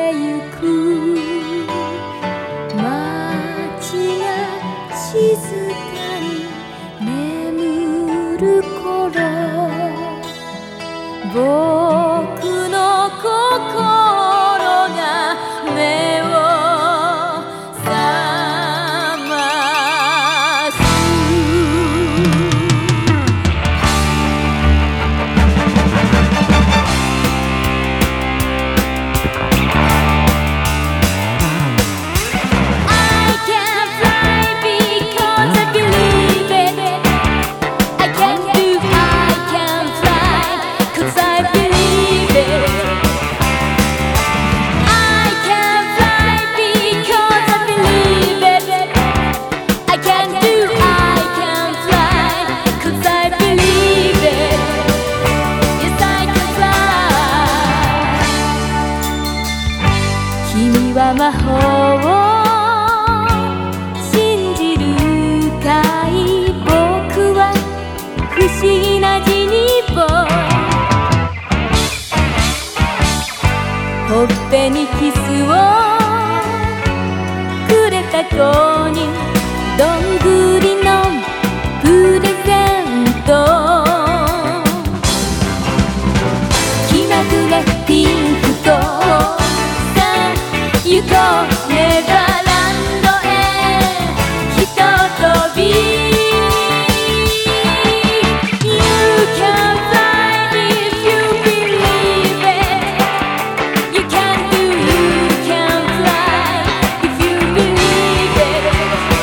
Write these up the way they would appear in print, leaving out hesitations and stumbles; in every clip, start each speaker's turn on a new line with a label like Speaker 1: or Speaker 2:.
Speaker 1: てゆく街が静かに眠る頃、僕の心が目を覚ます。君は魔法を信じるかい？僕は不思議なジニボーイ、ほっぺにキスをくれた子にどんぐりのプレゼント、気まぐれピンクと行こうネバーランドへひととび。 You can fly if you believe it. You can do, you can fly if you believe it.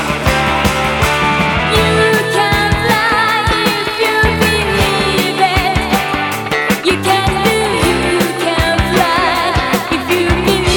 Speaker 1: You can fly if you believe it. You can do, you can fly if you believe it.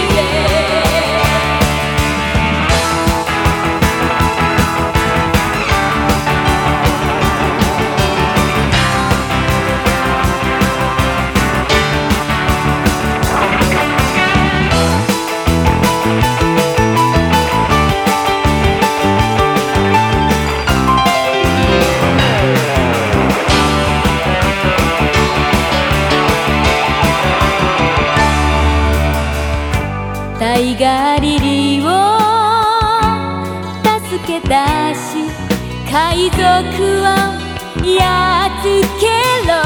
Speaker 1: タイガーリリーを助け出し海賊をやっつけろ。